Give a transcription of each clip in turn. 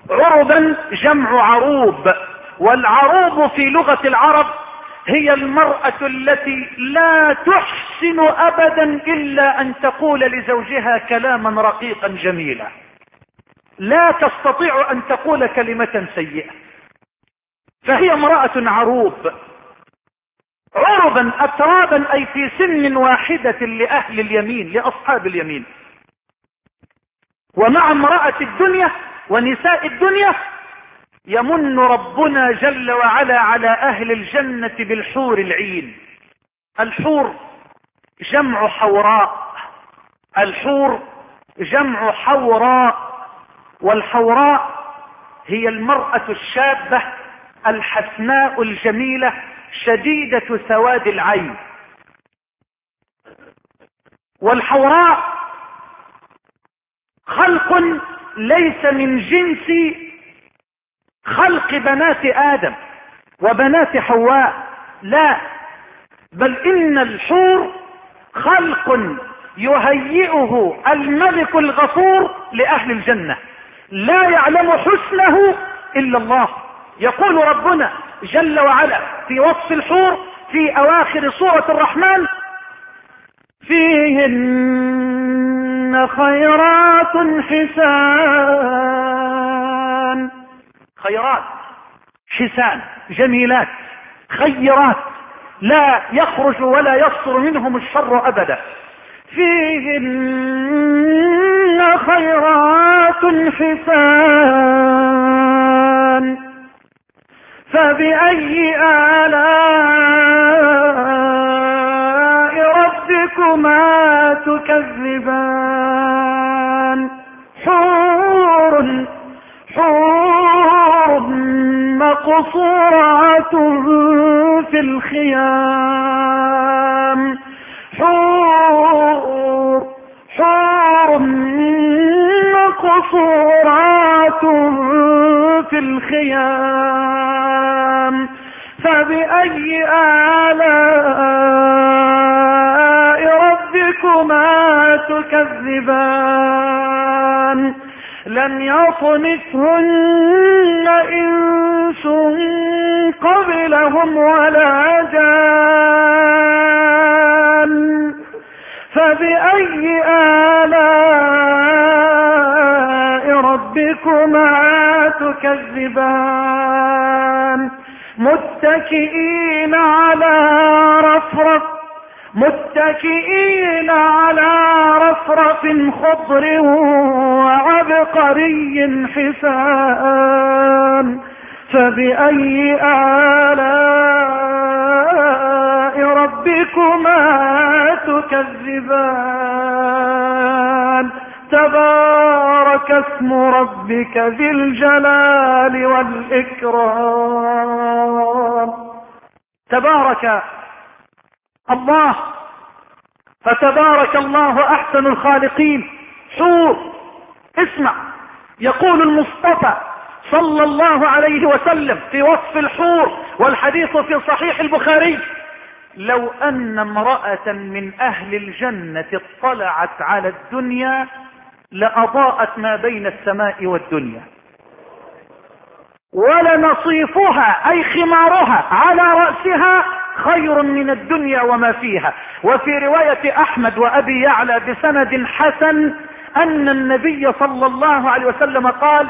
عربا جمع عروب، والعروب في لغة العرب هي المرأة التي لا تحسن ابدا الا ان تقول لزوجها كلاما رقيقا جميلا، لا تستطيع ان تقول كلمة سيئة، فهي امرأة عروب. عربا اترابا اي في سن واحدة لاهل اليمين، لاصحاب اليمين. ومع امرأة الدنيا ونساء الدنيا يمن ربنا جل وعلا على اهل الجنة بالحور العين. الحور جمع حوراء، الحور جمع حوراء، والحوراء هي المرأة الشابة الحسناء الجميلة شديدة سواد العين. والحوراء خلق ليس من جنس خلق بنات آدم وبنات حواء، لا، بل إن الحور خلق يهيئه الملك الغفور لأهل الجنة، لا يعلم حسنه إلا الله. يقول ربنا جل وعلا في وصف الحور في أواخر سورة الرحمن: فيهن خيرات حسان. خيرات حسان، جميلات، خيرات، لا يخرج ولا يصدر منهم الشر أبدا. فيهن خيرات حسان فبأي آلاء ربكما تكذبان. حور مقصورات في الخيام، حور مقصورات في الخيام فبأي آلاء ربكما تكذبان. لم يطمثهن إنس قبلهم ولا جان فبأي آلاء ربكما تكذبان. متكئين على رفرف خضر وعبقري حسان فبأي آلاء ربكما تكذبان. تبارك اسم ربك ذي الجلال والإكرام. تبارك الله، فتبارك الله أحسن الخالقين. حور، اسمع، يقول المصطفى صلى الله عليه وسلم في وصف الحور، والحديث في صحيح البخاري: لو أن امرأة من أهل الجنة اطلعت على الدنيا لأضاءت ما بين السماء والدنيا، ولنصيفها أي خمارها على رأسها خير من الدنيا وما فيها. وفي رواية أحمد وأبي يعلى بسند حسن أن النبي صلى الله عليه وسلم قال: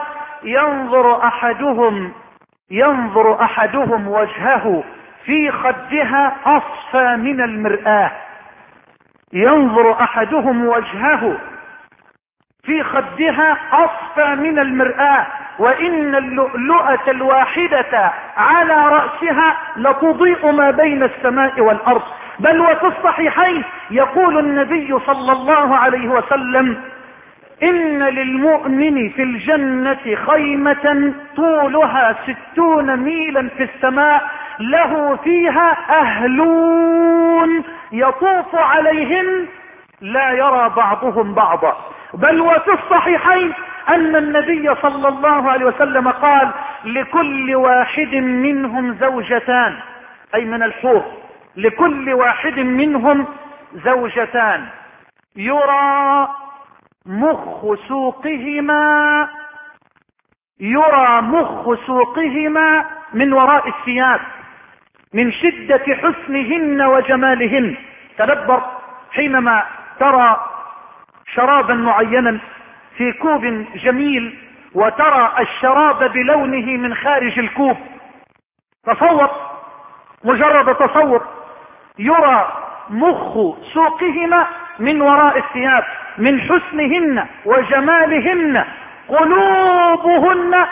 ينظر أحدهم وجهه في خدها أصفى من المرآة. ينظر أحدهم وجهه في خدها أصفى من المرآة، وإن اللؤلؤة الواحدة على رأسها لتضيء ما بين السماء والأرض. بل وفي الصحيحين يقول النبي صلى الله عليه وسلم: إن للمؤمن في الجنة خيمة طولها 60 ميلا في السماء، له فيها أهلون يطوف عليهم لا يرى بعضهم بعضا. بل وفي الصحيحين أن النبي صلى الله عليه وسلم قال: لكل واحد منهم زوجتان، أي من الحور، لكل واحد منهم زوجتان يرى مخ سوقهما يرى مخ سوقهما من وراء الثياب من شدة حسنهن وجمالهن. تدبر حينما ترى شرابا معينا في كوب جميل وترى الشراب بلونه من خارج الكوب، تصور، مجرد تصور، يرى مخ سوقهما من وراء الثياب من حسنهن وجمالهن. قلوبهن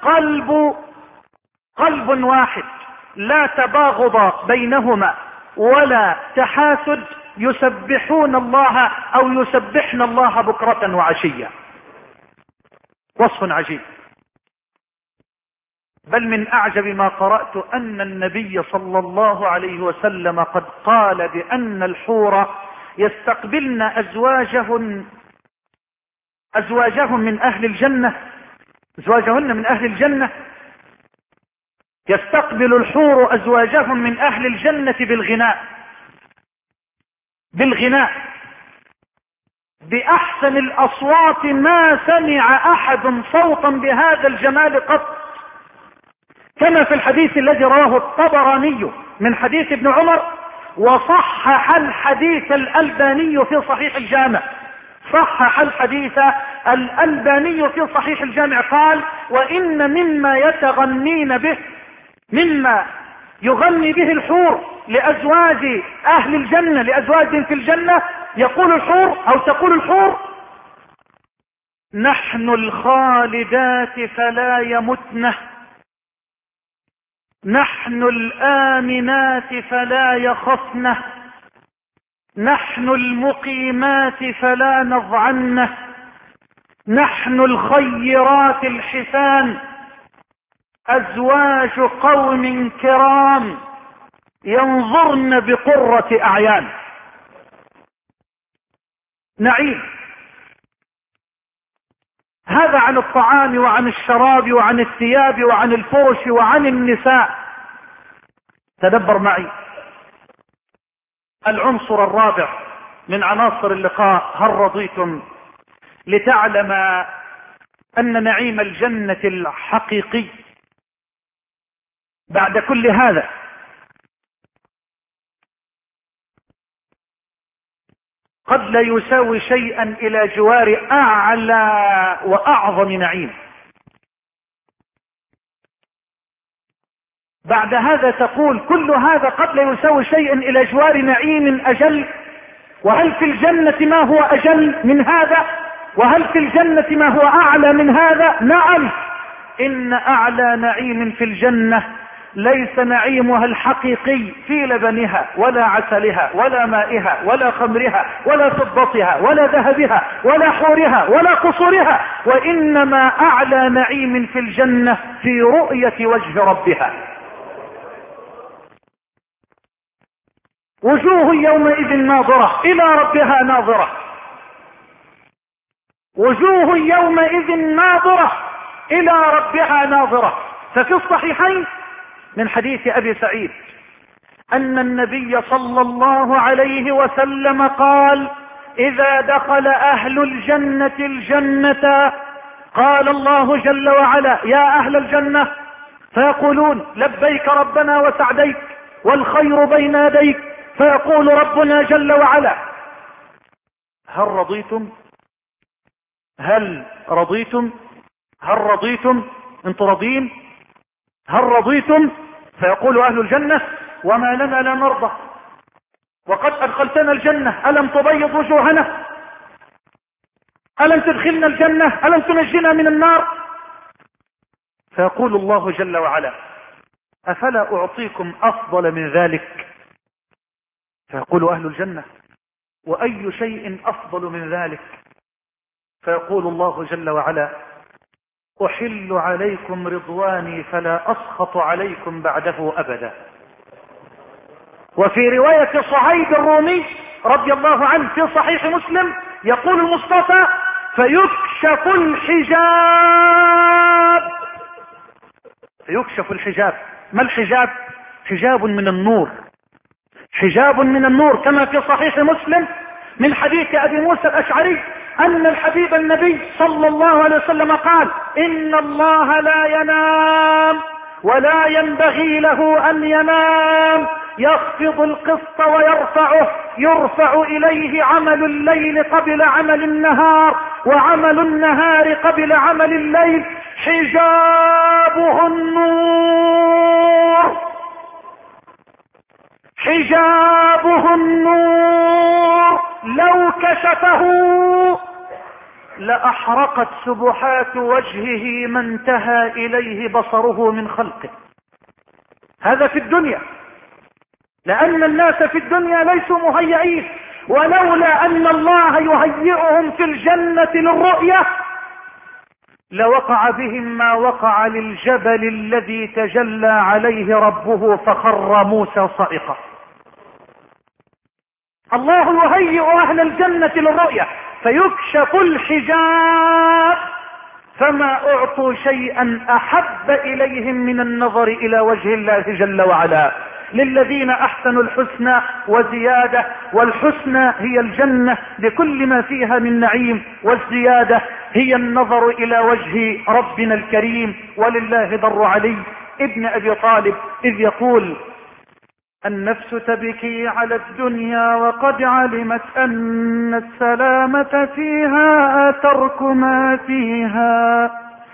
قلب واحد، لا تباغض بينهما ولا تحاسد، يسبحون الله او يسبحن الله بكرة وعشية. وصف عجيب. بل من اعجب ما قرأت ان النبي صلى الله عليه وسلم قد قال بان الحور يستقبلن ازواجهم من اهل الجنة، ازواجهن من اهل الجنة، يستقبل الحور ازواجهم من اهل الجنة بالغناء باحسن الاصوات ما سمع احد صوتا بهذا الجمال قط، كما في الحديث الذي رواه الطبراني من حديث ابن عمر، وصحح الحديث الألباني في صحيح الجامع. صحح الحديث الألباني في صحيح الجامع، قال: وإن مما يتغنين به، مما يغني به الحور لأزواج أهل الجنة، لأزواج في الجنة، يقول الحور أو تقول الحور: نحن الخالدات فلا يمتن، نحن الآمنات فلا يخفن، نحن المقيمات فلا نضعن، نحن الخيرات الحسان، أزواج قوم كرام ينظرن بقرة أعيان. نعيم. هذا عن الطعام وعن الشراب وعن الثياب وعن الفرش وعن النساء. تدبر معي العنصر الرابع من عناصر اللقاء: هل رضيتم؟ لتعلم أن نعيم الجنة الحقيقي بعد كل هذا قد لا يساوي شيئا إلى جوار أعلى وأعظم نعيم. بعد هذا تقول: كل هذا قد لا يساوي شيئا إلى جوار نعيم أجل، وهل في الجنة ما هو أجل من هذا؟ وهل في الجنة ما هو أعلى من هذا؟ نعم، إن أعلى نعيم في الجنة ليس نعيمها الحقيقي في لبنها ولا عسلها ولا مائها ولا خمرها ولا فضتها ولا ذهبها ولا حورها ولا قصورها، وإنما أعلى نعيم في الجنة في رؤية وجه ربها. وجوه يومئذ ناظرة إلى ربها ناظرة، وجوه يومئذ ناظرة إلى ربها ناظرة. ففي الصحيحين من حديث أبي سعيد أن النبي صلى الله عليه وسلم قال: إذا دخل أهل الجنة الجنة قال الله جل وعلا: يا أهل الجنة، فيقولون: لبيك ربنا وسعديك والخير بين يديك، فيقول ربنا جل وعلا: هل رضيتم؟ هل رضيتم؟ هل رضيتم؟ انتم راضين؟ هل رضيتم؟ فيقول أهل الجنة: وما لنا لا نرضى، وقد أدخلتنا الجنة، ألم تبيض وجوهنا؟ ألم تدخلنا الجنة؟ ألم تنجنا من النار؟ فيقول الله جل وعلا: أفلا أعطيكم أفضل من ذلك؟ فيقول أهل الجنة: وأي شيء أفضل من ذلك؟ فيقول الله جل وعلا: أحل عليكم رضواني فلا أسخط عليكم بعده أبدا. وفي رواية صهيب الرومي رضي الله عنه في صحيح مسلم يقول المصطفى: فيكشف الحجاب. فيكشف الحجاب. ما الحجاب؟ حجاب من النور، حجاب من النور، كما في صحيح مسلم من حديث أبي موسى الأشعري أن الحبيب النبي صلى الله عليه وسلم قال: إن الله لا ينام ولا ينبغي له أن ينام، يخفض القسط ويرفعه، يرفع إليه عمل الليل قبل عمل النهار، وعمل النهار قبل عمل الليل. حجابه النور، حجابه النور، لو كشفه لأحرقت سبحات وجهه ما انتهى إليه بصره من خلقه. هذا في الدنيا، لأن الناس في الدنيا ليسوا مهيئين، ولولا أن الله يهيئهم في الجنة للرؤية لوقع بهم ما وقع للجبل الذي تجلى عليه ربه فخر موسى صائقا. الله يهيئ أهل الجنة للرؤية فيكشف الحجاب، فما أعطوا شيئا أحب إليهم من النظر إلى وجه الله جل وعلا. للذين أحسنوا الحسنى وزيادة، والحسنى هي الجنة بكل ما فيها من نعيم، والزيادة هي النظر إلى وجه ربنا الكريم. ولله در علي ابن أبي طالب إذ يقول: النفس تبكي على الدنيا وقد علمت أن السلامة فيها ترك ما فيها.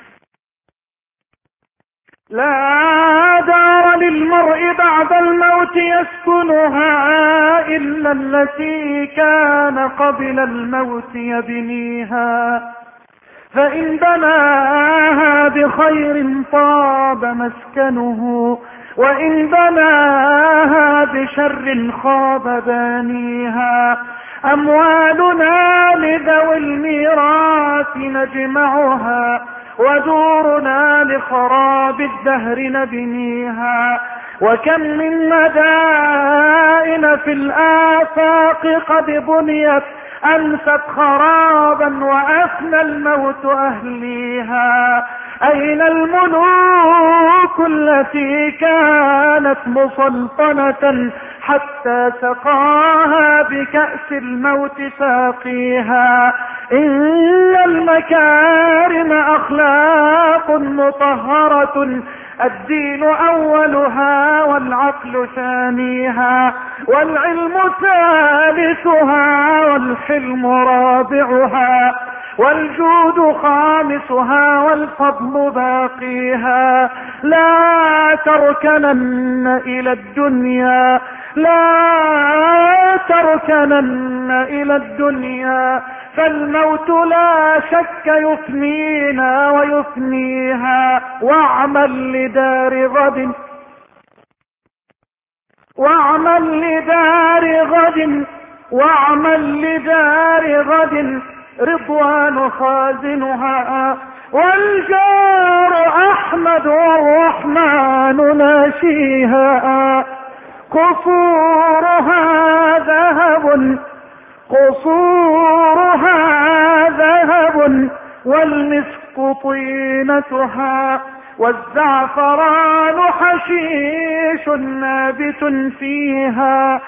لا دار للمرء بعد الموت يسكنها إلا التي كان قبل الموت يبنيها، فإن بناها بخير طاب مسكنه، وإن بناها بشر خاب بانيها. أموالنا لذوي الميراث نجمعها، ودورنا لخراب الدهر نبنيها. وكم من مدائن في الآفاق قد بنيت أمست خرابا وأفنى الموت أهليها. أين الملوك التي كانت مسلطنة حتى سقاها بكأس الموت ساقيها. إن المكارم أخلاق مطهرة، الدين أولها والعقل ثانيها، والعلم ثالثها والحلم رابعها، والجود خامسها والفضل باقيها. لا تركنن إلى الدنيا، لا تركنن إلى الدنيا، فالموت لا شك يفنينا ويفنيها. واعمل لدار غد، واعمل لدار غد، واعمل لدار غد، رضوان خازنها، والجار أحمد والرحمن ناشيها. قصورها ذهب، قصورها ذهب، والمسك طينتها، والزعفران حشيش نابت فيها.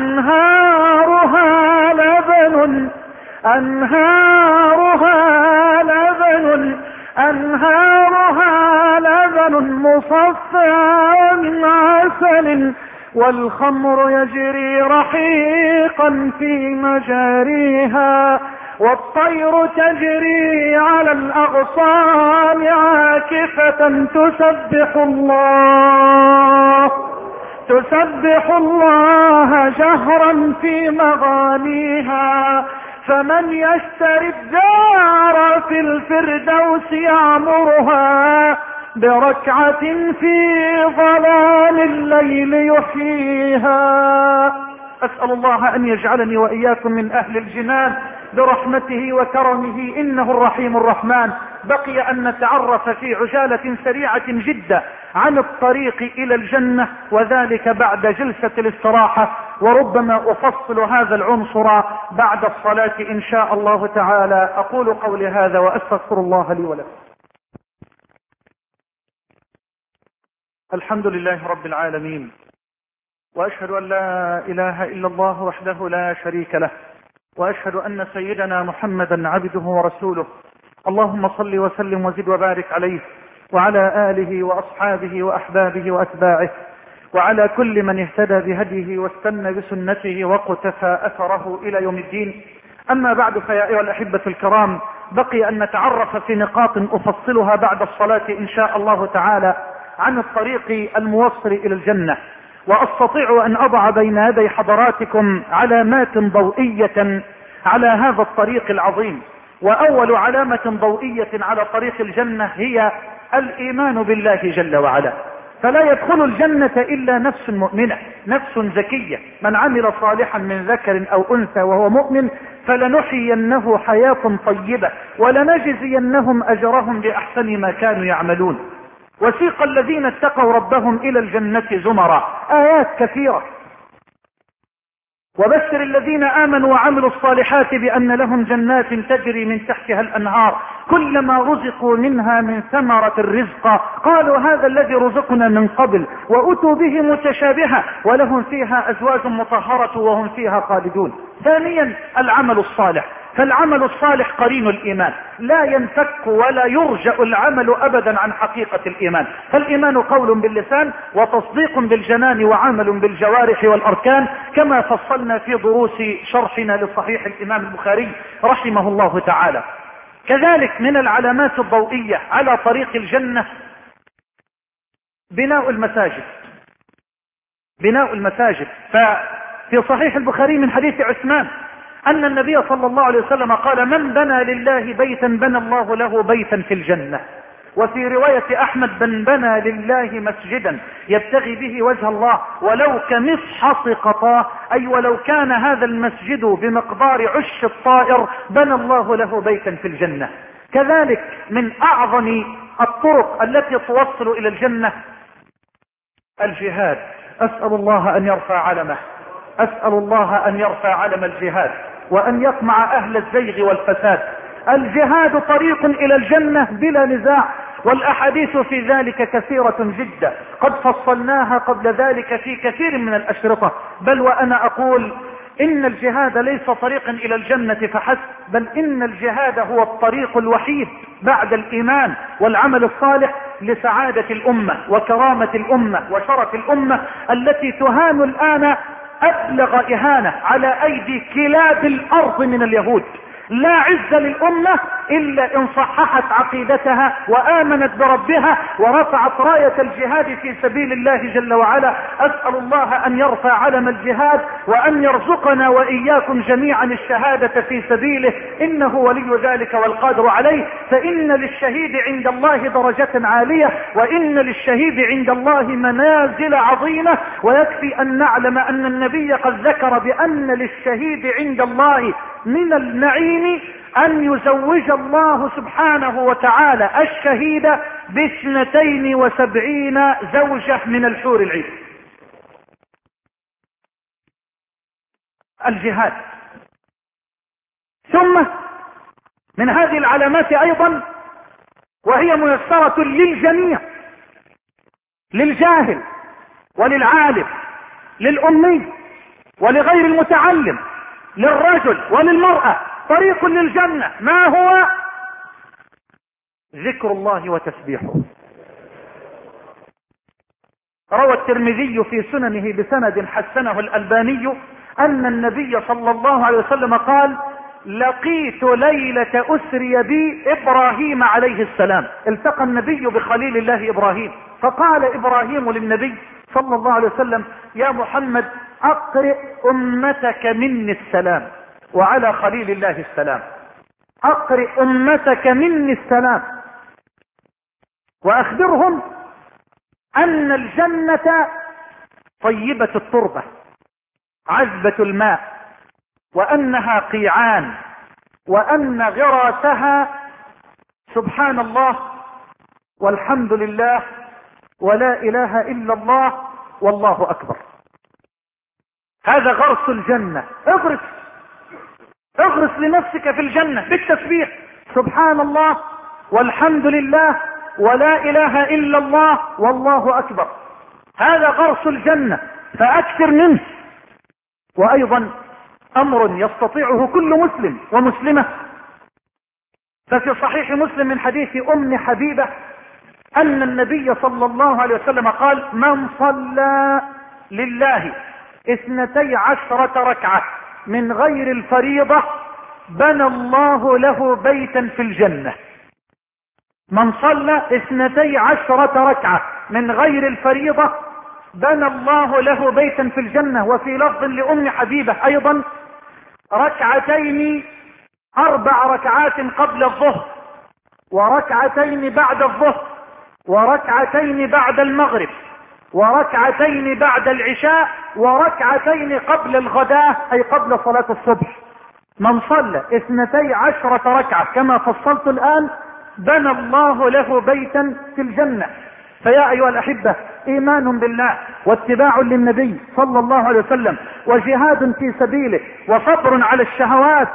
أنهارها لبن، أنهارها لبن، أنهارها لبن مصفى من عسل، والخمر يجري رحيقا في مجاريها. والطير تجري على الأغصان عاكفة تسبح الله، تسبح الله جهرا في مغانيها. فمن يشتري الدار في الفردوس يعمرها، بركعة في ظلام الليل يحييها. أسأل الله أن يجعلني وإياكم من أهل الجنان برحمته وكرمه، إنه الرحيم الرحمن. بقي أن نتعرف في عجالة سريعة جدا عن الطريق إلى الجنة، وذلك بعد جلسة الاستراحة، وربما أفصل هذا العنصر بعد الصلاة إن شاء الله تعالى. أقول قولي هذا وأستغفر الله لي ولكم. الحمد لله رب العالمين، وأشهد أن لا إله إلا الله وحده لا شريك له، وأشهد أن سيدنا محمدا عبده ورسوله. اللهم صل وسلم وزد وبارك عليه وعلى آله وأصحابه وأحبابه وأتباعه وعلى كل من اهتدى بهديه واستنى بسنته واقتفى أثره إلى يوم الدين. أما بعد، فيا أيها الأحبة الكرام، بقي أن نتعرف في نقاط أفصلها بعد الصلاة إن شاء الله تعالى عن الطريق الموصل إلى الجنة. وأستطيع أن أضع بين يدي حضراتكم علامات ضوئية على هذا الطريق العظيم. وأول علامة ضوئية على طريق الجنة هي الإيمان بالله جل وعلا. فلا يدخل الجنة إلا نفس مؤمنة، نفس زكية. من عمل صالحا من ذكر أو أنثى وهو مؤمن فلنحيينه حياة طيبة ولنجزينهم أجرهم بأحسن ما كانوا يعملون. وسيق الذين اتقوا ربهم إلى الجنة زمرا، آيات كثيرة. وبشر الذين آمنوا وعملوا الصالحات بأن لهم جنات تجري من تحتها الأنهار كلما رزقوا منها من ثمرة الرزق قالوا هذا الذي رزقنا من قبل وأتوا به متشابها ولهم فيها أزواج مطهرة وهم فيها خالدون. ثانيا العمل الصالح، فالعمل الصالح قرين الإيمان، لا ينفك ولا يرجأ العمل أبدا عن حقيقة الإيمان. فالإيمان قول باللسان وتصديق بالجنان وعمل بالجوارح والأركان، كما فصلنا في دروس شرحنا لصحيح الإمام البخاري رحمه الله تعالى. كذلك من العلامات الضوئية على طريق الجنة بناء المساجد. بناء المساجد، ففي صحيح البخاري من حديث عثمان أن النبي صلى الله عليه وسلم قال: من بنى لله بيتا بنى الله له بيتا في الجنة. وفي رواية أحمد: من بنى لله مسجدا يبتغي به وجه الله ولو كمفحص قطاه، أي ولو كان هذا المسجد بمقدار عش الطائر بنى الله له بيتا في الجنة. كذلك من أعظم الطرق التي توصل إلى الجنة الجهاد. أسأل الله أن يرفع علمه، أسأل الله أن يرفع علم الجهاد وأن يقمع أهل الزيغ والفساد. الجهاد طريق إلى الجنة بلا نزاع، والأحاديث في ذلك كثيرة جدا، قد فصلناها قبل ذلك في كثير من الأشرطة. بل وأنا أقول إن الجهاد ليس طريقا إلى الجنة فحسب، بل إن الجهاد هو الطريق الوحيد بعد الإيمان والعمل الصالح لسعادة الأمة وكرامة الأمة وشرف الأمة التي تهان الآن أبلغ إهانة على أيدي كلاب الأرض من اليهود. لا عز للأمة إلا إن صححت عقيدتها وآمنت بربها ورفعت راية الجهاد في سبيل الله جل وعلا. أسأل الله أن يرفع علم الجهاد وأن يرزقنا وإياكم جميعا الشهادة في سبيله، إنه ولي ذلك والقادر عليه. فإن للشهيد عند الله درجة عالية، وإن للشهيد عند الله منازل عظيمة. ويكفي أن نعلم أن النبي قد ذكر بأن للشهيد عند الله من النعيم أن يزوج الله سبحانه وتعالى الشهيد ب72 زوجة من الحور العين. الجهاد. ثم من هذه العلامات أيضا، وهي ميسرة للجميع، للجاهل وللعالم، للأمي ولغير المتعلم، للرجل وللمرأة، طريق للجنة. ما هو؟ ذكر الله وتسبيحه. روى الترمذي في سننه بسند حسنه الألباني أن النبي صلى الله عليه وسلم قال: لقيت ليلة أسري بي إبراهيم عليه السلام. التقى النبي بخليل الله إبراهيم، فقال إبراهيم للنبي صلى الله عليه وسلم: يا محمد أقرئ أمتك مني السلام. وعلى خليل الله السلام. أقرئ أمتك مني السلام وأخبرهم أن الجنة طيبة التربة عذبة الماء، وأنها قيعان، وأن غراسها سبحان الله والحمد لله ولا إله إلا الله والله أكبر. هذا غرس الجنة. اغرس لنفسك في الجنة بالتسبيح سبحان الله والحمد لله ولا إله إلا الله والله أكبر. هذا غرس الجنة، فأكثر منه. وأيضا أمر يستطيعه كل مسلم ومسلمة ففي صحيح مسلم من حديث ام حبيبة ان النبي صلى الله عليه وسلم قال: من صلى لله 12 ركعة من غير الفريضة بنى الله له بيتا في الجنة. من صلى 12 ركعة من غير الفريضة بنى الله له بيتا في الجنة. وفي لفظ لأم حبيبة ايضا: 4 ركعات قبل الظهر، 2 بعد الظهر، 2 بعد المغرب، 2 بعد العشاء، 2 قبل الغداء اي قبل صلاة الصبح. من صلى 12 ركعة كما فصلت الان بنى الله له بيتا في الجنة. فيا ايها الاحبة، ايمان بالله واتباع للنبي صلى الله عليه وسلم وجهاد في سبيله وصبر على الشهوات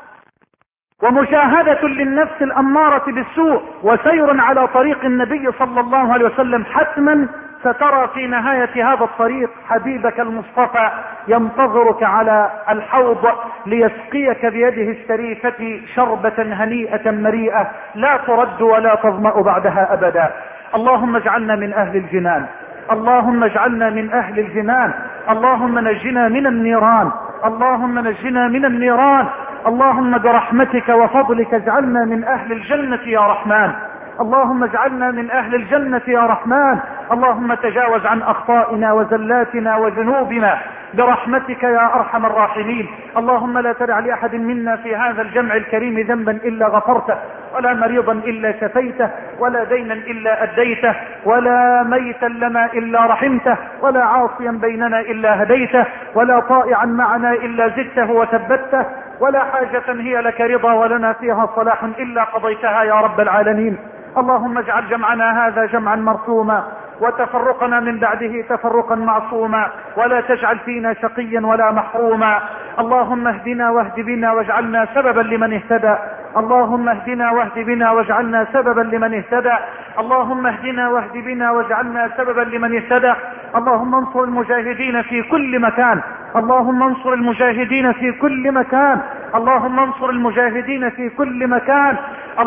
ومجاهدة للنفس الامارة بالسوء وسير على طريق النبي صلى الله عليه وسلم، حتما سترى في نهاية هذا الطريق حبيبك المصطفى ينتظرك على الحوض ليسقيك بيده الشريفة شربة هنيئة مريئة لا ترد ولا تظمأ بعدها ابدا. اللهم اجعلنا من اهل الجنان، اللهم اجعلنا من اهل الجنان، اللهم نجنا من النيران، اللهم نجنا من النيران، اللهم برحمتك وفضلك اجعلنا من اهل الجنة يا رحمن، اللهم اجعلنا من اهل الجنة يا رحمن. اللهم تجاوز عن اخطائنا وزلاتنا وذنوبنا برحمتك يا ارحم الراحمين. اللهم لا تدع لاحد منا في هذا الجمع الكريم ذنبا الا غفرته، ولا مريضا الا شفيته، ولا دينا الا اديته، ولا ميتا لنا الا رحمته، ولا عاصيا بيننا الا هديته، ولا طائعا معنا الا زدته وثبته، ولا حاجة هي لك رضا ولنا فيها صلاح الا قضيتها يا رب العالمين. اللهم اجعل جمعنا هذا جمعا مرحوما وتفرقنا من بعده تفرقا معصوما، ولا تجعل فينا شقيا ولا محروما. اللهم اهدنا واهد بنا واجعلنا سببا لمن اهتدى، اللهم اهدنا واهد بنا واجعلنا سببا لمن اهتدى، اللهم اهدنا واهد بنا واجعلنا سببا لمن اهتدى. اللهم انصر المجاهدين في كل مكان، اللهم انصر المجاهدين في كل مكان، اللهم انصر المجاهدين في كل مكان.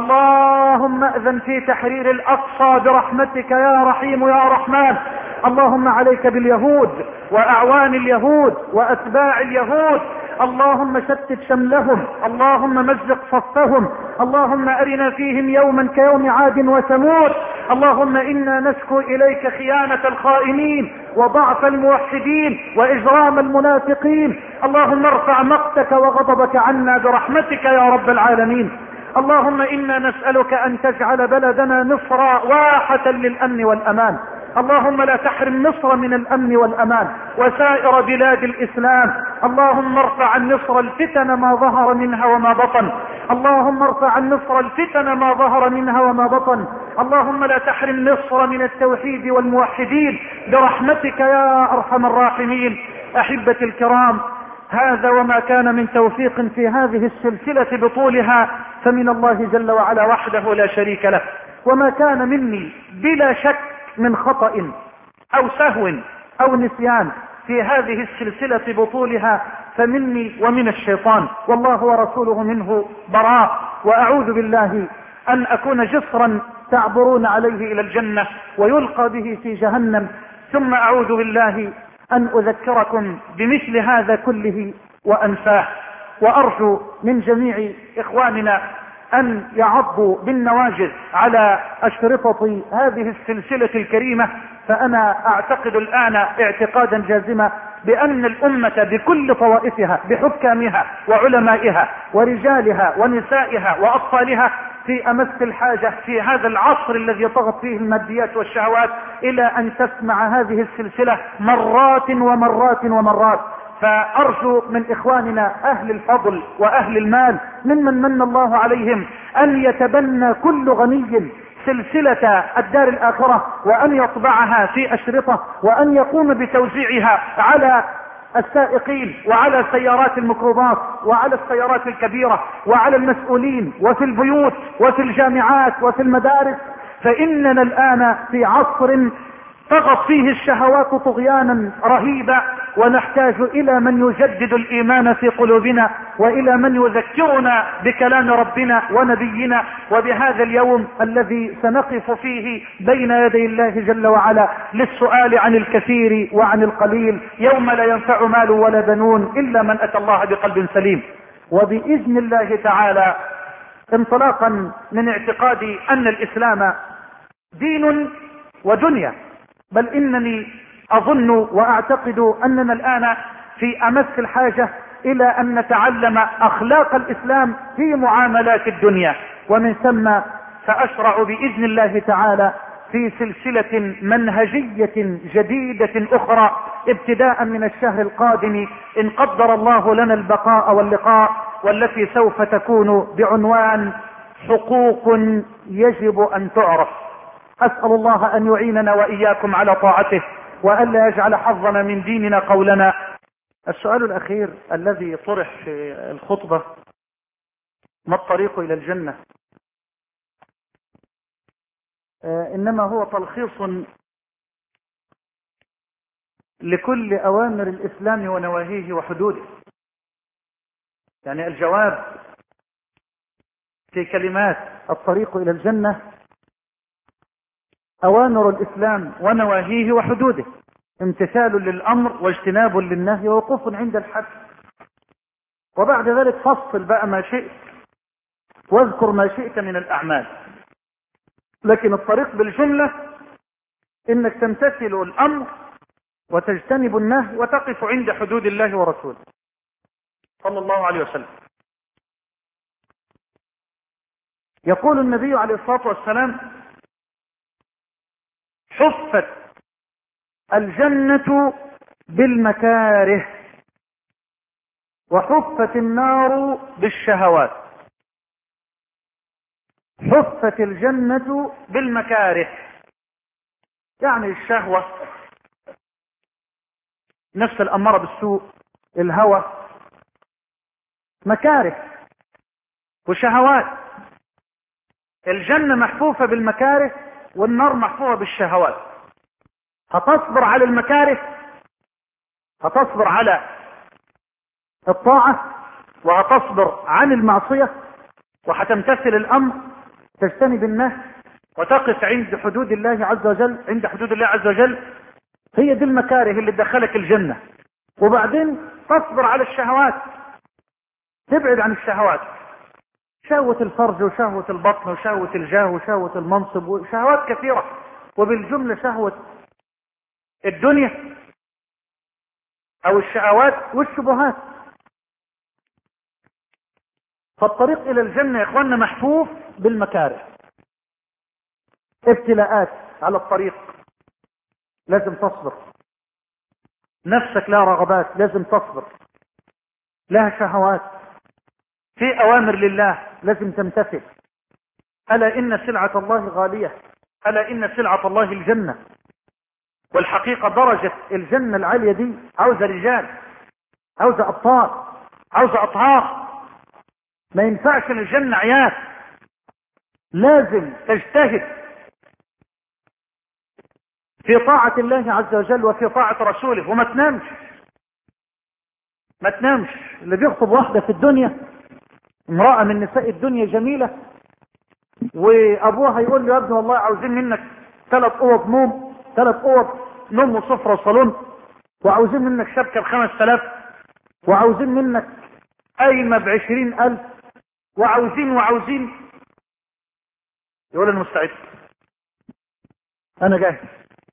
اللهم اذن في تحرير الاقصى برحمتك يا رحيم يا رحمن. اللهم عليك باليهود واعوان اليهود واتباع اليهود، اللهم شتت شملهم، اللهم مزق صفهم، اللهم ارنا فيهم يوما كيوم عاد وثمود. اللهم انا نشكو اليك خيانة الخائنين وضعف الموحدين واجرام المنافقين. اللهم ارفع مقتك وغضبك عنا برحمتك يا رب العالمين. اللهم انا نسألك ان تجعل بلدنا مصر واحة للامن والامان، اللهم لا تحرم مصر من الامن والامان وسائر بلاد الاسلام. اللهم ارفع عن مصر الفتن ما ظهر منها وما بطن، اللهم ارفع عن مصر الفتن ما ظهر منها وما بطن. اللهم لا تحرم مصر من التوحيد والموحدين برحمتك يا ارحم الراحمين. احبتي الكرام، هذا وما كان من توفيق في هذه السلسلة بطولها فمن الله جل وعلا وحده لا شريك له، وما كان مني بلا شك من خطأ او سهو او نسيان في هذه السلسلة بطولها فمني ومن الشيطان، والله ورسوله منه براء. واعوذ بالله ان اكون جسرا تعبرون عليه الى الجنة ويلقى به في جهنم، ثم اعوذ بالله ان اذكركم بمثل هذا كله وانساه. وارجو من جميع اخواننا ان يعضوا بالنواجذ على اشرطة هذه السلسلة الكريمة، فانا اعتقد الان اعتقادا جازما بان الامة بكل طوائفها بحكامها وعلمائها ورجالها ونسائها واطفالها في امس الحاجة في هذا العصر الذي طغت فيه الماديات والشهوات الى ان تسمع هذه السلسلة مرات ومرات ومرات. فارجو من اخواننا اهل الفضل واهل المال ممن من الله عليهم ان يتبنى كل غني سلسلة الدار الاخرة وان يطبعها في اشرطة وان يقوم بتوزيعها على السائقين وعلى سيارات الميكروباص وعلى السيارات الكبيرة وعلى المسؤولين وفي البيوت وفي الجامعات وفي المدارس. فاننا الان في عصر طغت فيه الشهوات طغيانا رهيبا، ونحتاج إلى من يجدد الإيمان في قلوبنا، وإلى من يذكرنا بكلام ربنا ونبينا، وبهذا اليوم الذي سنقف فيه بين يدي الله جل وعلا للسؤال عن الكثير وعن القليل، يوم لا ينفع مال ولا بنون إلا من أتى الله بقلب سليم. وبإذن الله تعالى، انطلاقا من اعتقادي أن الإسلام دين ودنيا، بل إنني أظن وأعتقد أننا الآن في أمس الحاجة إلى أن نتعلم أخلاق الإسلام في معاملات الدنيا، ومن ثم سأشرع بإذن الله تعالى في سلسلة منهجية جديدة أخرى ابتداء من الشهر القادم إن قدر الله لنا البقاء واللقاء، والتي سوف تكون بعنوان حقوق يجب أن تعرف. أسأل الله أن يعيننا وإياكم على طاعته، وألا يجعل حظنا من ديننا قولنا. السؤال الأخير الذي طرح في الخطبة: ما الطريق إلى الجنة؟ إنما هو تلخيص لكل أوامر الإسلام ونواهيه وحدوده. يعني الجواب في كلمات: الطريق إلى الجنة أوامر الإسلام ونواهيه وحدوده، امتثال للأمر واجتناب للنهي ووقوف عند الحد. وبعد ذلك فصل بقى ما شئت واذكر ما شئت من الأعمال، لكن الطريق بالجملة إنك تمتثل الأمر وتجتنب النهي وتقف عند حدود الله ورسوله صلى الله عليه وسلم. يقول النبي عليه الصلاة والسلام: حفت الجنة بالمكاره وحفت النار بالشهوات. حفت الجنة بالمكاره، يعني الشهوة، نفس الأمارة بالسوء، الهوى، مكاره وشهوات. الجنة محفوفة بالمكاره والنار محفوفة بالشهوات. هتصبر على المكاره، هتصبر على الطاعة، وهتصبر عن المعصية، وهتمتثل الأمر، تجتنب النهي، وتقف عند حدود الله عز وجل. عند حدود الله عز وجل هي دي المكاره اللي تدخلك الجنة. وبعدين تصبر على الشهوات، تبعد عن الشهوات، شهوة الفرج وشهوة البطن وشهوة الجاه وشهوة المنصب وشهوات كثيرة، وبالجملة شهوة الدنيا أو الشهوات والشبهات. فالطريق إلى الجنة يا إخواننا محفوف بالمكاره. ابتلاءات على الطريق لازم تصبر، نفسك لها رغبات لازم تصبر، لها شهوات، في أوامر لله لازم تمتثل. ألا إن سلعة الله غالية، ألا إن سلعة الله الجنة. والحقيقة درجة الجنة العالية دي عاوزة رجال، عاوزة أبطال، عاوزة أطهار. ما ينفعش الجنة عيال، لازم تجتهد في طاعة الله عز وجل وفي طاعة رسوله، وما تنامش. ما تنامش. اللي بيخطب واحدة في الدنيا، امرأة من نساء الدنيا جميلة، وابوها يقول له: يا ابني والله عاوزين منك 3 أوض نوم، 3 أوض نوم وسفرة وصالون، وعاوزين منك شبكة ب5000، وعاوزين منك قايمة ب20,000، وعاوزين. يقول: انا مستعد، انا جاهز.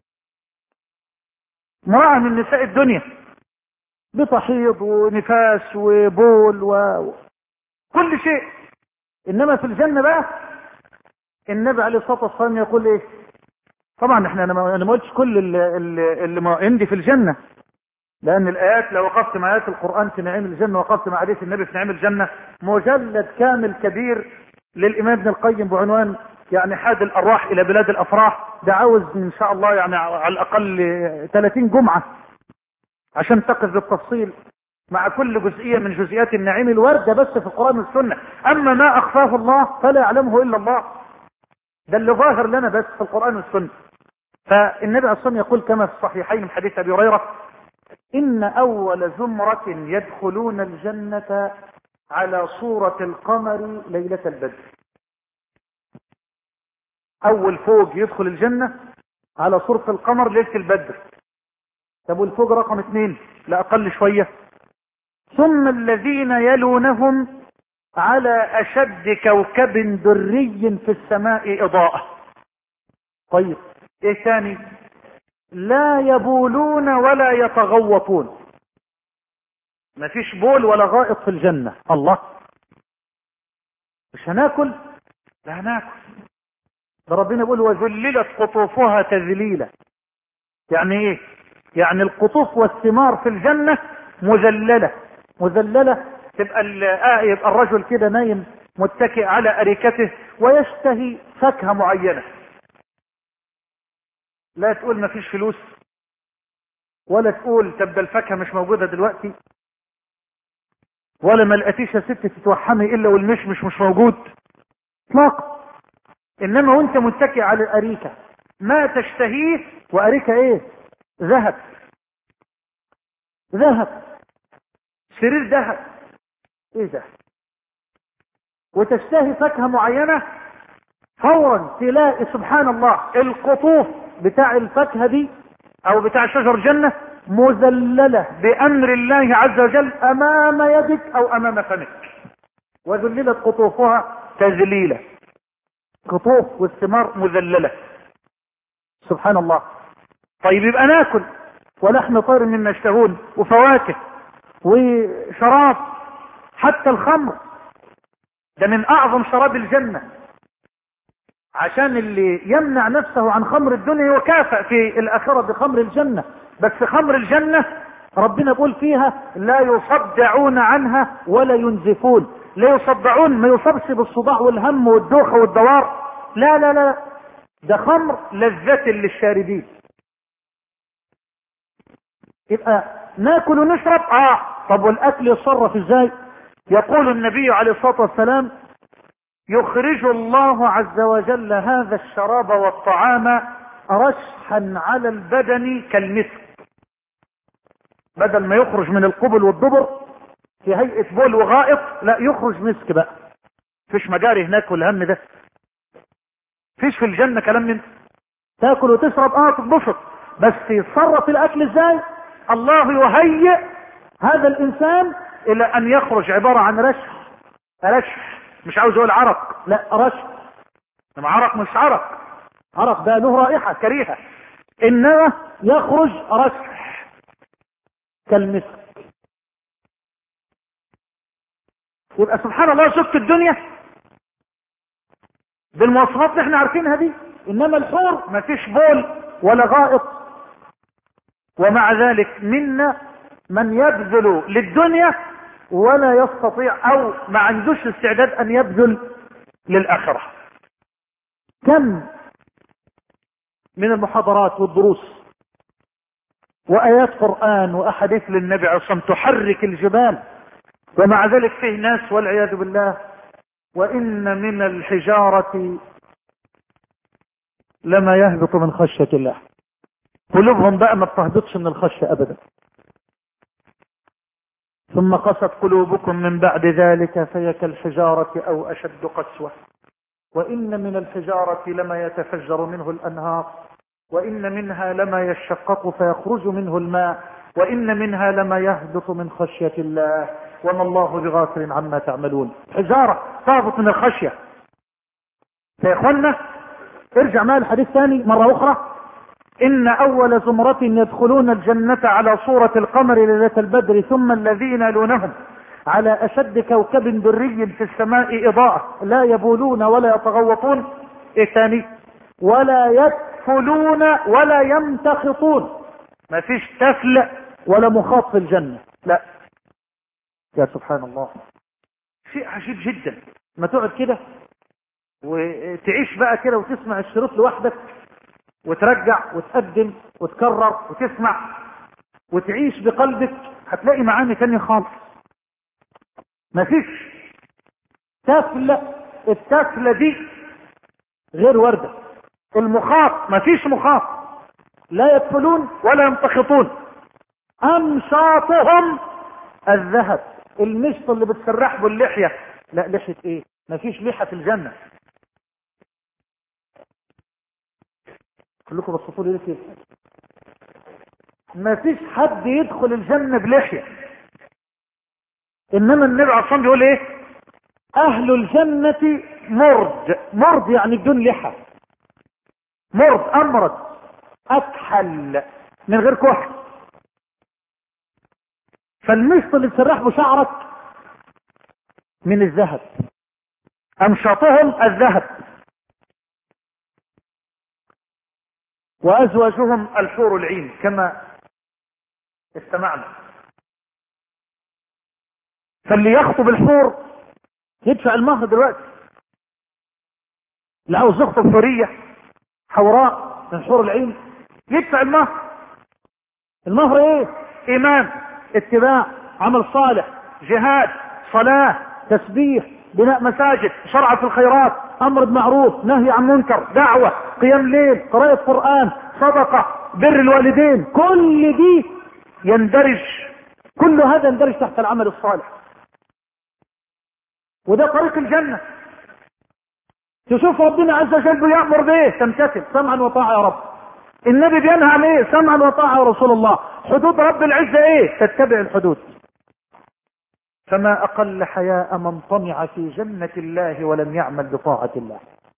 امرأة من نساء الدنيا بتحيض ونفاس وبول وكل شيء. انما في الجنة بقى النبي عليه الصلاة والسلام يقول ايه؟ طبعا انا ما قلتش كل اللي عندي في الجنة، لان الايات لو وقفت مع ايات القرآن في نعيم الجنة وقفت مع حديث النبي في نعيم الجنة، مجلد كامل كبير للامام ابن القيم بعنوان يعني حاد الارواح الى بلاد الافراح. ده عاوز ان شاء الله يعني على الاقل 30 جمعة عشان تقف بالتفصيل مع كل جزئية من جزئيات النعيم الواردة بس في القرآن والسنة. اما ما اخفاه الله فلا يعلمه الا الله، ده اللي ظاهر لنا بس في القرآن والسنة. فالنبي عليه الصلاة والسلام يقول كما في الصحيحين من حديث ابي هريرة: إن أول زمرة يدخلون الجنة على صورة القمر ليلة البدر. أول فوق يدخل الجنة على صورة القمر ليلة البدر. طب والفوق رقم 2 لا أقل شوية. ثم الذين يلونهم على أشد كوكب دري في السماء إضاءة. طيب إيه ثاني؟ لا يبولون ولا يتغوطون. مفيش بول ولا غائط في الجنة. الله، مش هناكل؟ لا هناكل. ده ربنا يقول وذللت قطوفها تذليلا. يعني ايه؟ يعني القطوف والثمار في الجنة مذللة. مذللة تبقى يبقى الرجل كده نايم متكئ على أريكته ويشتهي فاكهة معينة. لا تقول مفيش فلوس، ولا تقول تبقى الفاكهة مش موجودة دلوقتي، ولا ما لقيتيش يا ست تتوحمي الا والمشمش مش موجود اطلاقا. انما وانت متكئ على الاريكه ما تشتهيه، واريكه ايه؟ ذهب. ذهب، سرير ذهب. ايه ده؟ وتشتهي فاكهه معينه، فورا تلاقي سبحان الله القطوف بتاع الفاكهه دي او بتاع شجر جنه مذلله بامر الله عز وجل امام يدك او امام فمك. وذللت قطوفها تذليلا. قطوف والثمار مذلله. سبحان الله. طيب يبقى ناكل ولحم طير مما يشتهون وفواكه وشراب، حتى الخمر ده من اعظم شراب الجنه، عشان اللي يمنع نفسه عن خمر الدنيا يكافئ في الاخره بخمر الجنه. بس خمر الجنه ربنا يقول فيها لا يصدعون عنها ولا ينزفون. لا يصدعون ما يصابش بالصداع والهم والدوخه والدوار، لا لا لا، ده خمر لذة للشاربين. يبقى ناكل ونشرب. طب والاكل يتصرف ازاي؟ يقول النبي عليه الصلاه والسلام يخرج الله عز وجل هذا الشراب والطعام رشحا على البدن كالمسك. بدل ما يخرج من القبل والدبر في هيئة بول وغائط، لا يخرج مسك بقى. فيش مجاري هناك والهم ده، فيش في الجنة كلام من تاكل وتشرب تتبسط، بس يتصرف الاكل ازاي؟ الله يهيئ هذا الانسان الى ان يخرج عبارة عن رشح. رشح، مش عاوز اقول عرق، لا رشح. لما عرق مش عرق، عرق ده له رائحة كريهة، انما يخرج رشح كالمسك. يبقى سبحان الله شفت الدنيا بالمواصفات اللي احنا عارفينها دي، انما الحور ما فيش بول ولا غائط. ومع ذلك منا من يبذل للدنيا ولا يستطيع او ما عندوش استعداد ان يبذل للاخرة. كم من المحاضرات والدروس وايات قرآن واحاديث للنبي عليه الصلاة والسلام تحرك الجبال، ومع ذلك فيه ناس والعياذ بالله وان من الحجارة لما يهبط من خشية الله. قلوبهم بقى ما بتهبطش من الخشية ابدا. ثم قست قلوبكم من بعد ذلك فهي كالحجارة او اشد قسوة. وان من الحجارة لما يتفجر منه الانهار، وان منها لما يشقق فيخرج منه الماء، وان منها لما يهبط من خشية الله وما الله بغافل عما تعملون. حجارة تهبط من الخشية. يا اخوانا ارجع معي الحديث ثاني مرة اخرى. ان اول زمرة يدخلون الجنة على صورة القمر ليلة البدر، ثم الذين يلونهم على اشد كوكب دري في السماء اضاءة، لا يبولون ولا يتغوطون. ايه ثاني؟ ولا يتفلون ولا يمتخطون. ما فيش تفل ولا مخاط في الجنة، لا. يا سبحان الله، شيء عجيب جدا. ما تقعد كده وتعيش بقى كده وتسمع الشريط لوحدك وترجع وتقدم وتكرر وتسمع وتعيش بقلبك، هتلاقي معاني تانية خالص. مفيش تفلة. التفلة دي غير وردة. المخاط مفيش مخاط، لا يدخلون ولا يمتخطون. امشاطهم الذهب. المشط اللي بتسرح به اللحية، لا لحية ايه؟ مفيش لحية في الجنة. كلكم بصفوا لي كده، مفيش حد يدخل الجنة بلحية. انما النبي عليه الصلاة بيقول ايه؟ اهل الجنة مرد. مرد يعني بدون لحى، مرد امرد اكحل من غير كحل. فالمشط اللي تسرح به شعرك من الذهب، امشاطهم الذهب. وازواجهم الحور العين كما استمعنا. فاللي يخطب الحور يدفع المهر دلوقتي. اللي عاوز يخطب حورية حوراء من حور العين يدفع المهر. المهر ايه؟ ايمان، اتباع، عمل صالح، جهاد، صلاة، تسبيح، بناء مساجد، شرع في الخيرات، امر بمعروف، نهي عن منكر، دعوة، قيام ليل، قراءة قرآن، صدقة، بر الوالدين. كل دي يندرج، كل هذا يندرج تحت العمل الصالح. وده طريق الجنة. تشوف ربنا عز وجل بيأمر بايه؟ تمتثل سمعا وطاعة يا رب. النبي بينهى عن ايه؟ سمعا وطاعة يا رسول الله. حدود رب العزة ايه؟ تتبع الحدود. فما اقل حياء من طمع في جنة الله ولم يعمل بطاعة الله.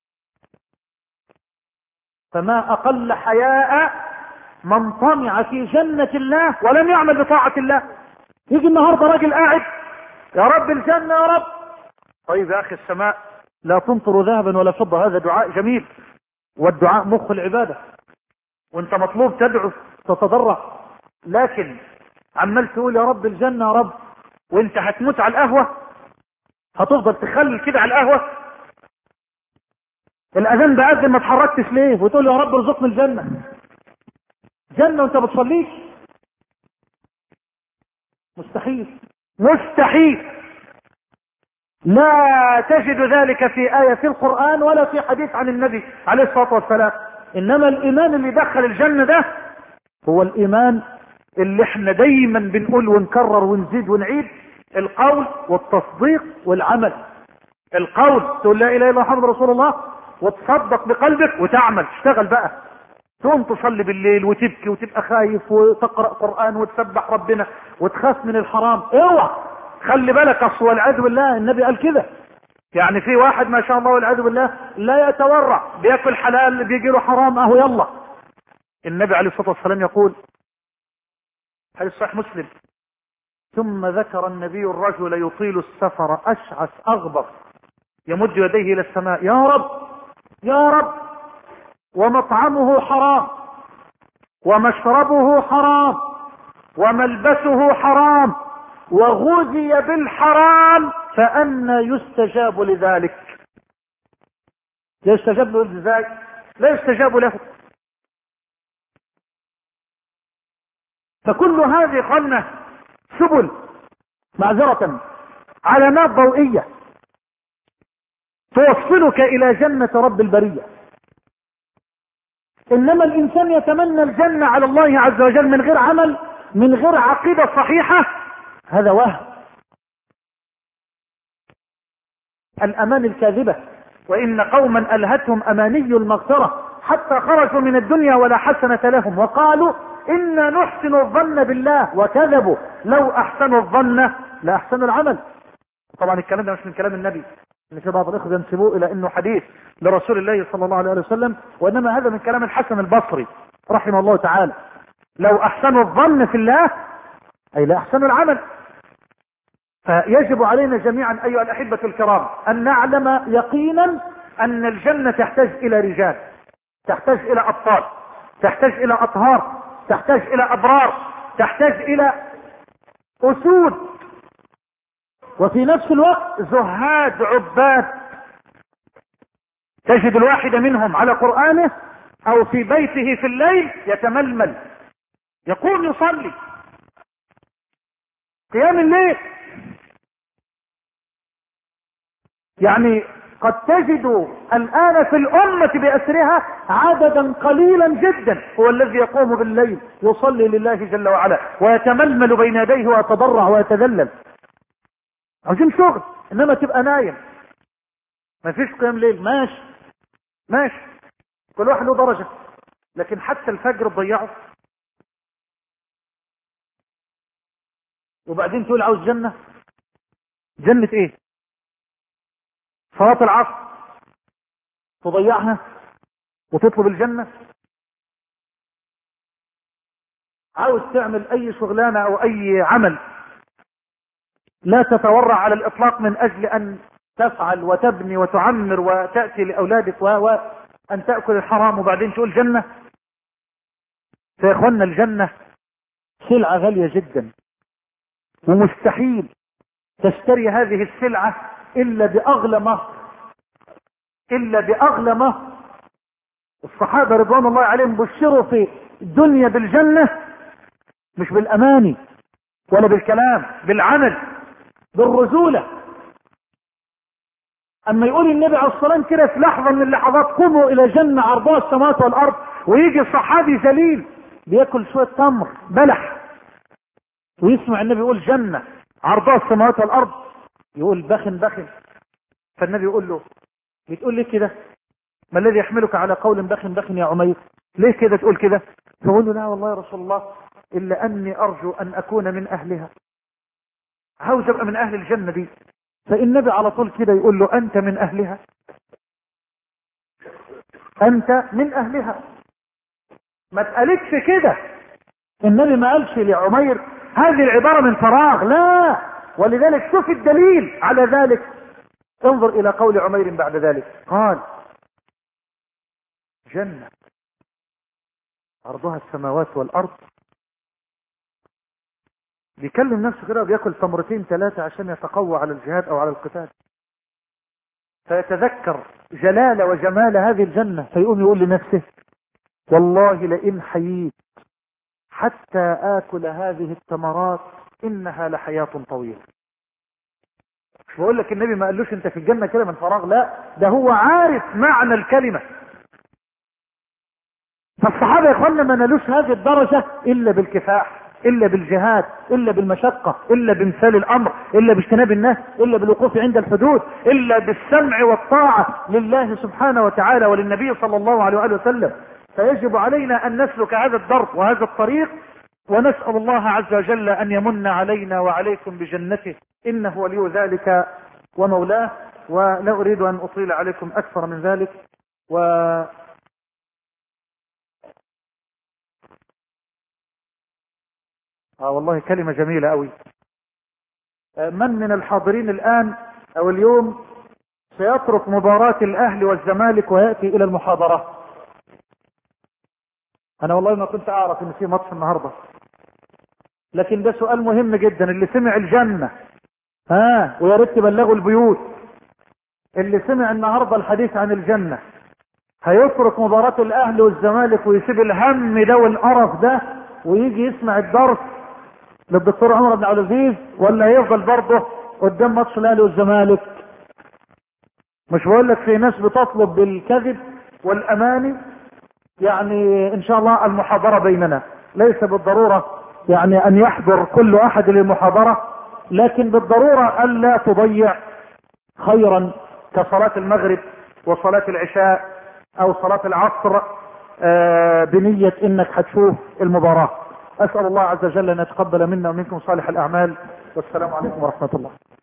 فما اقل حياء من طمع في جنة الله ولم يعمل بطاعة الله. يجي النهاردة راجل قاعد يا رب الجنة يا رب. طيب يا اخي السماء لا تمطر ذهبا ولا فضة، هذا دعاء جميل، والدعاء مخ العبادة، وانت مطلوب تدعو تتضرع، لكن عمال تقول يا رب الجنة يا رب وانت هتموت على القهوة، هتفضل تخلل كده على القهوة. الاذان بأذن ما اتحركتش ليه وتقول يا رب ارزقني الجنة؟ جنة وانت بتصليش؟ مستحيل، مستحيل. لا تجد ذلك في آية في القرآن ولا في حديث عن النبي عليه الصلاة والسلام. انما الايمان اللي دخل الجنة ده هو الايمان اللي احنا دايما بنقول ونكرر ونزيد ونعيد: القول والتصديق والعمل. القول تقول لا اله الا الله محمد رسول الله، وتصدق بقلبك وتعمل، تشتغل بقى، تقوم تصلي بالليل وتبكي وتبقى خايف وتقرأ قرآن وتسبح ربنا وتخاف من الحرام. اوعى خلي بالك، اصل والعياذ بالله النبي قال كده. يعني في واحد ما شاء الله والعياذ بالله لا يتورع، بياكل حلال بيجي له حرام، اهو يلا. النبي عليه الصلاة والسلام يقول حديث صحيح مسلم: ثم ذكر النبي الرجل يطيل السفر اشعث اغبر يمد يديه الى السماء: يا رب يا رب، ومطعمه حرام ومشربه حرام وملبسه حرام وغذي بالحرام، فأنى يستجاب لذلك؟ لا يستجاب له ازاي؟ لا يستجاب له. فكل هذه قلنا سبل، معذرة، علامات ضوئية توصلك الى جنة رب البرية. انما الانسان يتمنى الجنة على الله عز وجل من غير عمل، من غير عقيدة صحيحة، هذا وهم. الأمان الكاذبة: وإن قوما ألهتهم أماني المغفرة حتى خرجوا من الدنيا ولا حسنة لهم وقالوا إنا نحسن الظن بالله وكذبوا لو أحسنوا الظن لأحسنوا العمل. طبعا الكلام ده مش من كلام النبي، ان في بعض الاخوه ينسبوه الى انه حديث لرسول الله صلى الله عليه وسلم، وانما هذا من كلام الحسن البصري رحمه الله تعالى: لو احسنوا الظن في الله اي لا احسنوا العمل. فيجب علينا جميعا ايها الاحبه الكرام ان نعلم يقينا ان الجنه تحتاج الى رجال، تحتاج الى ابطال، تحتاج الى اطهار، تحتاج الى ابرار، تحتاج الى اسود، وفي نفس الوقت زهاد عباد. تجد الواحد منهم على قرآنه او في بيته في الليل يتململ، يقوم يصلي قيام الليل. يعني قد تجد الآن في الأمة بأسرها عددا قليلا جدا هو الذي يقوم بالليل يصلي لله جل وعلا ويتململ بين يديه ويتضرع ويتذلل. عاوزين شغل، انما تبقى نايم ما فيش قيام ليل، ماشي ماشي، كل واحد له درجة، لكن حتى الفجر تضيعه. وبعدين تقول عاوز جنة، جنة ايه؟ صلاة العصر تضيعها وتطلب الجنة. عاوز تعمل اي شغلانة او اي عمل لا تتورع على الاطلاق من اجل ان تفعل وتبني وتعمر وتأتي لاولادك وان تأكل الحرام، وبعدين تقول جنة. يا اخوانا الجنة سلعة غالية جدا، ومستحيل تشتري هذه السلعة الا باغلى مهر، الا باغلى مهر. الصحابة رضوان الله عليهم بشروا في الدنيا بالجنة مش بالاماني ولا بالكلام، بالعمل، بالرجولة. اما يقول النبي عليه الصلاة والسلام كده في لحظة من اللحظات قوموا الى جنة عرضها السماوات والارض، ويجي صحابي ذليل بياكل شوية تمر بلح ويسمع النبي يقول جنة عرضها السماوات والارض، يقول بخن بخن. فالنبي يقول له بتقول ليه كده؟ ما الذي يحملك على قول بخن بخن يا عمير؟ ليه كده تقول كده؟ فقول له لا والله يا رسول الله الا اني ارجو ان اكون من اهلها، عاوز ابقى من اهل الجنة دي. فالنبي على طول كده يقول له انت من اهلها، انت من اهلها. ما تقالكش كده، النبي ما قالش لعمير هذه العبارة من فراغ، لا. ولذلك شوف الدليل على ذلك، انظر الى قول عمير بعد ذلك قال جنة عرضها السماوات والارض. بيكلم نفسه كده وبياكل تمرتين ثلاثة عشان يتقوى على الجهاد او على القتال، فيتذكر جلال وجمال هذه الجنة، فيقوم يقول لنفسه والله لئن حييت حتى آكل هذه التمرات إنها لحياة طويلة. مش بقول لك النبي ما قالوش انت في الجنة كده من فراغ، لا، ده هو عارف معنى الكلمة. فالصحابة يا اخوانا ما نالوش هذه الدرجة إلا بالكفاح، إلا بالجهاد، إلا بالمشقة، إلا بامثال الأمر، إلا باجتناب النهي، إلا بالوقوف عند الحدود، إلا بالسمع والطاعة لله سبحانه وتعالى وللنبي صلى الله عليه وآله وسلم. فيجب علينا أن نسلك هذا الدرب وهذا الطريق، ونسأل الله عز وجل أن يمن علينا وعليكم بجنته، إنه ولي ذلك ومولاه. ولا أريد أن أطيل عليكم أكثر من ذلك. والله كلمة جميلة أوي. من الحاضرين الآن أو اليوم سيترك مباراة الأهلي والزمالك ويأتي إلى المحاضرة؟ أنا والله ما كنت أعرف إن في ماتش النهاردة، لكن ده سؤال مهم جدا. اللي سمع الجنة ويا ريت تبلغوا البيوت، اللي سمع النهاردة الحديث عن الجنة هيترك مباراة الأهلي والزمالك ويسيب الهم ده والقرف ده ويجي يسمع الدرس للدكتور عمر بن عبد العزيز، ولا يفضل برضه قدام ماتش الاهلي والزمالك؟ مش بقول لك في ناس بتطلب بالكذب والاماني، يعني ان شاء الله المحاضرة بيننا ليس بالضرورة يعني ان يحضر كل احد للمحاضرة، لكن بالضرورة الا تضيع خيرا كصلاة المغرب وصلاة العشاء او صلاة العصر بنية انك هتشوف المباراة. اسأل الله عز وجل ان يتقبل منا ومنكم صالح الاعمال، والسلام عليكم ورحمة الله.